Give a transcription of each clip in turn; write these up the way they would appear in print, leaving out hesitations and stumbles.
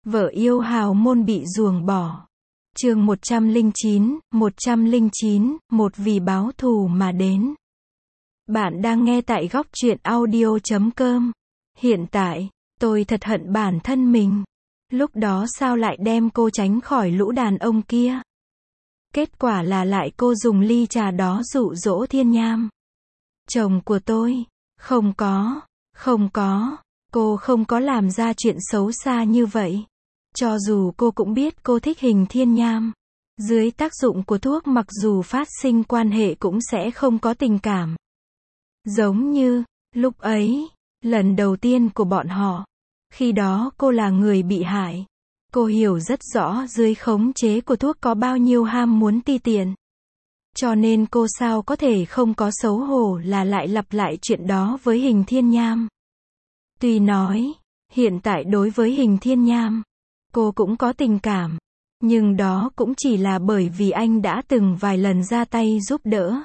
Vợ yêu hào môn bị ruồng bỏ. Chương 109, một vì báo thù mà đến. Bạn đang nghe tại góc truyện audio.com. Hiện tại, tôi thật hận bản thân mình. Lúc đó sao lại đem cô tránh khỏi lũ đàn ông kia? Kết quả là lại cô dùng ly trà đó dụ dỗ Thiên Nham. Chồng của tôi, không có, cô không có làm ra chuyện xấu xa như vậy. Cho dù cô cũng biết cô thích Hình Thiên Nham. Dưới tác dụng của thuốc mặc dù phát sinh quan hệ cũng sẽ không có tình cảm. Giống như, lúc ấy, lần đầu tiên của bọn họ. Khi đó cô là người bị hại. Cô hiểu rất rõ dưới khống chế của thuốc có bao nhiêu ham muốn ti tiện. Cho nên cô sao có thể không có xấu hổ là lại lặp lại chuyện đó với Hình Thiên Nham. Tuy nói, hiện tại đối với Hình Thiên Nham, cô cũng có tình cảm. Nhưng đó cũng chỉ là bởi vì anh đã từng vài lần ra tay giúp đỡ.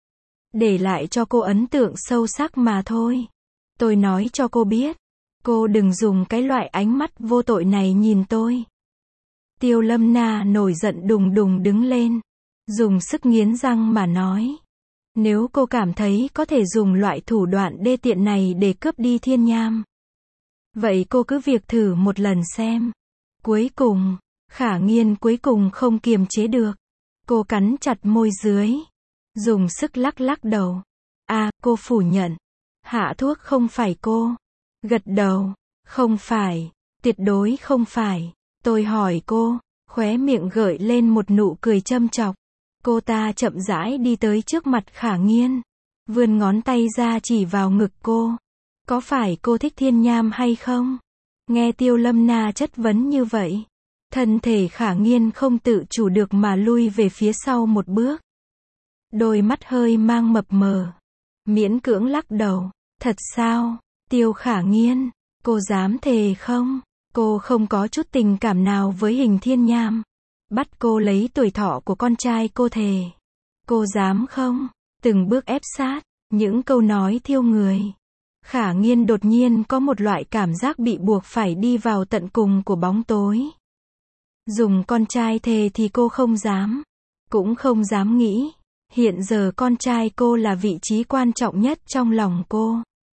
Để lại cho cô ấn tượng sâu sắc mà thôi. Tôi nói cho cô biết. Cô đừng dùng cái loại ánh mắt vô tội này nhìn tôi. Tiêu Lâm Na nổi giận đùng đùng đứng lên. Dùng sức nghiến răng mà nói. Nếu cô cảm thấy có thể dùng loại thủ đoạn đê tiện này để cướp đi Thiên Nham. Vậy cô cứ việc thử một lần xem. Cuối cùng, Khả Nghiên cuối cùng không kiềm chế được. Cô cắn chặt môi dưới. Dùng sức lắc lắc đầu. Cô phủ nhận. Hạ thuốc không phải cô. Gật đầu. Không phải. Tuyệt đối không phải. Tôi hỏi cô. Khóe miệng gợi lên một nụ cười châm chọc. Cô ta chậm rãi đi tới trước mặt Khả Nghiên. Vươn ngón tay ra chỉ vào ngực cô. Có phải cô thích Thiên Nham hay không? Nghe Tiêu Lâm Na chất vấn như vậy. Thân thể Khả Nghiên không tự chủ được mà lui về phía sau một bước. Đôi mắt hơi mang mập mờ. Miễn cưỡng lắc đầu. Thật sao? Tiêu Khả Nghiên, cô dám thề không? Cô không có chút tình cảm nào với Hình Thiên Nham. Bắt cô lấy tuổi thọ của con trai cô thề. Cô dám không? Từng bước ép sát, những câu nói thiêu người. Khả Nghiên đột nhiên có một loại cảm giác bị buộc phải đi vào tận cùng của bóng tối. Dùng con trai thề thì cô không dám. Cũng không dám nghĩ. Hiện giờ con trai cô là vị trí quan trọng nhất trong lòng cô.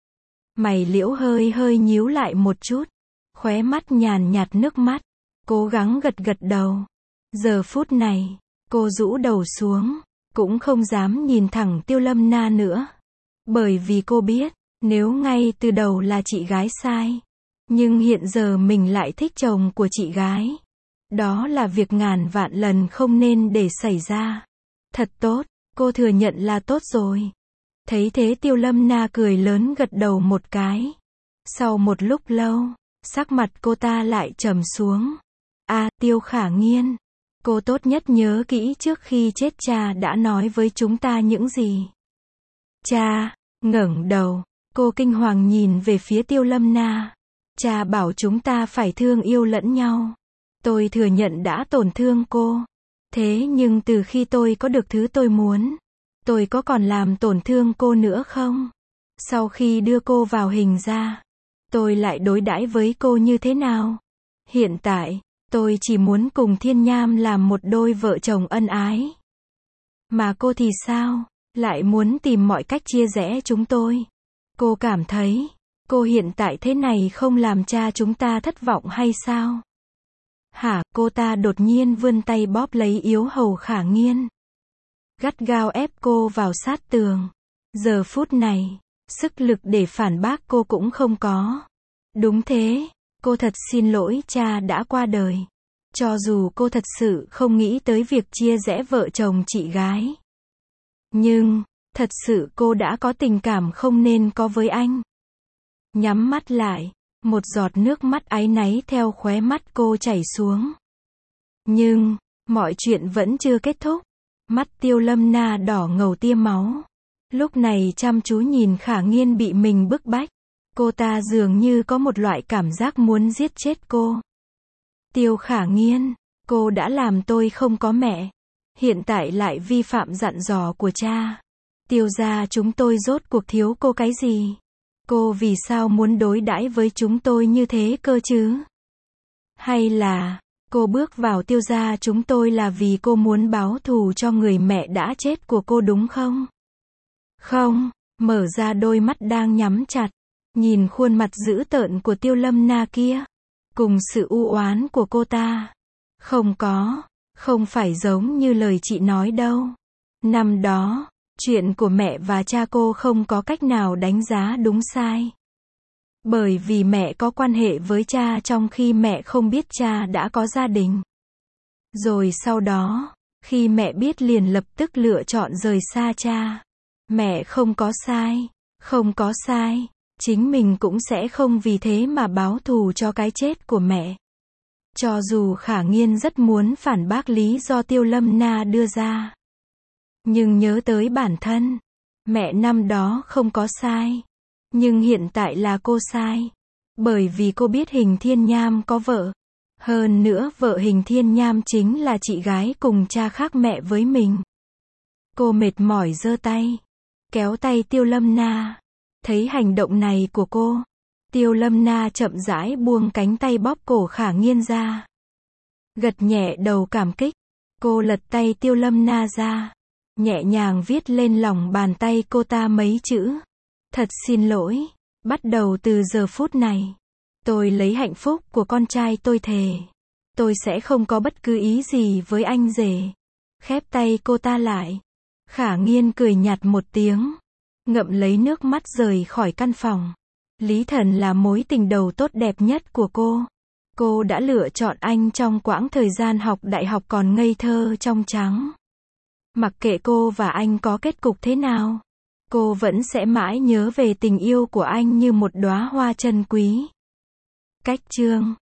Mày liễu hơi nhíu lại một chút. Khóe mắt nhàn nhạt nước mắt. Cố gắng gật gật đầu. Giờ phút này, cô rũ đầu xuống. Cũng không dám nhìn thẳng Tiêu Lâm Na nữa. Bởi vì cô biết, nếu ngay từ đầu là chị gái sai. Nhưng hiện giờ mình lại thích chồng của chị gái. Đó là việc ngàn vạn lần không nên để xảy ra. Thật tốt, cô thừa nhận là tốt rồi. Thấy thế Tiêu Lâm Na cười lớn gật đầu một cái. Sau một lúc lâu, sắc mặt cô ta lại trầm xuống. Tiêu Khả Nghiên, cô tốt nhất nhớ kỹ trước khi chết cha đã nói với chúng ta những gì. Cha, ngẩng đầu, cô kinh hoàng nhìn về phía Tiêu Lâm Na. Cha bảo chúng ta phải thương yêu lẫn nhau. Tôi thừa nhận đã tổn thương cô. Thế nhưng từ khi tôi có được thứ tôi muốn, tôi có còn làm tổn thương cô nữa không? Sau khi đưa cô vào hình ra, tôi lại đối đãi với cô như thế nào? Hiện tại, tôi chỉ muốn cùng Thiên Nham làm một đôi vợ chồng ân ái. Mà cô thì sao? Lại muốn tìm mọi cách chia rẽ chúng tôi. Cô cảm thấy, cô hiện tại thế này không làm cha chúng ta thất vọng hay sao? Cô ta đột nhiên vươn tay bóp lấy yếu hầu Khả Nghiên. Gắt gao ép cô vào sát tường. Giờ phút này, sức lực để phản bác cô cũng không có. Đúng thế, cô thật xin lỗi cha đã qua đời. Cho dù cô thật sự không nghĩ tới việc chia rẽ vợ chồng chị gái. Nhưng, thật sự cô đã có tình cảm không nên có với anh. Nhắm mắt lại, một giọt nước mắt áy náy theo khóe mắt cô chảy xuống. Nhưng, mọi chuyện vẫn chưa kết thúc. Mắt Tiêu Lâm Na đỏ ngầu tia máu. Lúc này chăm chú nhìn Khả Nghiên bị mình bức bách. Cô ta dường như có một loại cảm giác muốn giết chết cô. Tiêu Khả Nghiên, cô đã làm tôi không có mẹ. Hiện tại lại vi phạm dặn dò của cha. Tiêu gia chúng tôi rốt cuộc thiếu cô cái gì? Cô vì sao muốn đối đãi với chúng tôi như thế cơ chứ? Hay là, cô bước vào Tiêu gia chúng tôi là vì cô muốn báo thù cho người mẹ đã chết của cô đúng không? Không, mở ra đôi mắt đang nhắm chặt, nhìn khuôn mặt dữ tợn của Tiêu Lâm Na kia, cùng sự u oán của cô ta. Không phải giống như lời chị nói đâu. Năm đó, chuyện của mẹ và cha cô không có cách nào đánh giá đúng sai. Bởi vì mẹ có quan hệ với cha trong khi mẹ không biết cha đã có gia đình. Rồi sau đó, khi mẹ biết liền lập tức lựa chọn rời xa cha. Mẹ không có sai, chính mình cũng sẽ không vì thế mà báo thù cho cái chết của mẹ. Cho dù Khả Nghiên rất muốn phản bác lý do Tiêu Lâm Na đưa ra. Nhưng nhớ tới bản thân, mẹ năm đó không có sai. Nhưng hiện tại là cô sai. Bởi vì cô biết Hình Thiên Nham có vợ. Hơn nữa vợ Hình Thiên Nham chính là chị gái cùng cha khác mẹ với mình. Cô mệt mỏi giơ tay, kéo tay Tiêu Lâm Na. Thấy hành động này của cô, Tiêu Lâm Na chậm rãi buông cánh tay bóp cổ Khả Nghiên ra. Gật nhẹ đầu cảm kích. Cô lật tay Tiêu Lâm Na ra, nhẹ nhàng viết lên lòng bàn tay cô ta mấy chữ. Thật xin lỗi, bắt đầu từ giờ phút này, tôi lấy hạnh phúc của con trai tôi thề. Tôi sẽ không có bất cứ ý gì với anh rể. Khép tay cô ta lại. Khả Nghiên cười nhạt một tiếng, ngậm lấy nước mắt rời khỏi căn phòng. Lý Thần là mối tình đầu tốt đẹp nhất của cô. Cô đã lựa chọn anh trong quãng thời gian học đại học còn ngây thơ trong trắng. Mặc kệ cô và anh có kết cục thế nào, cô vẫn sẽ mãi nhớ về tình yêu của anh như một đóa hoa trân quý. Cách chương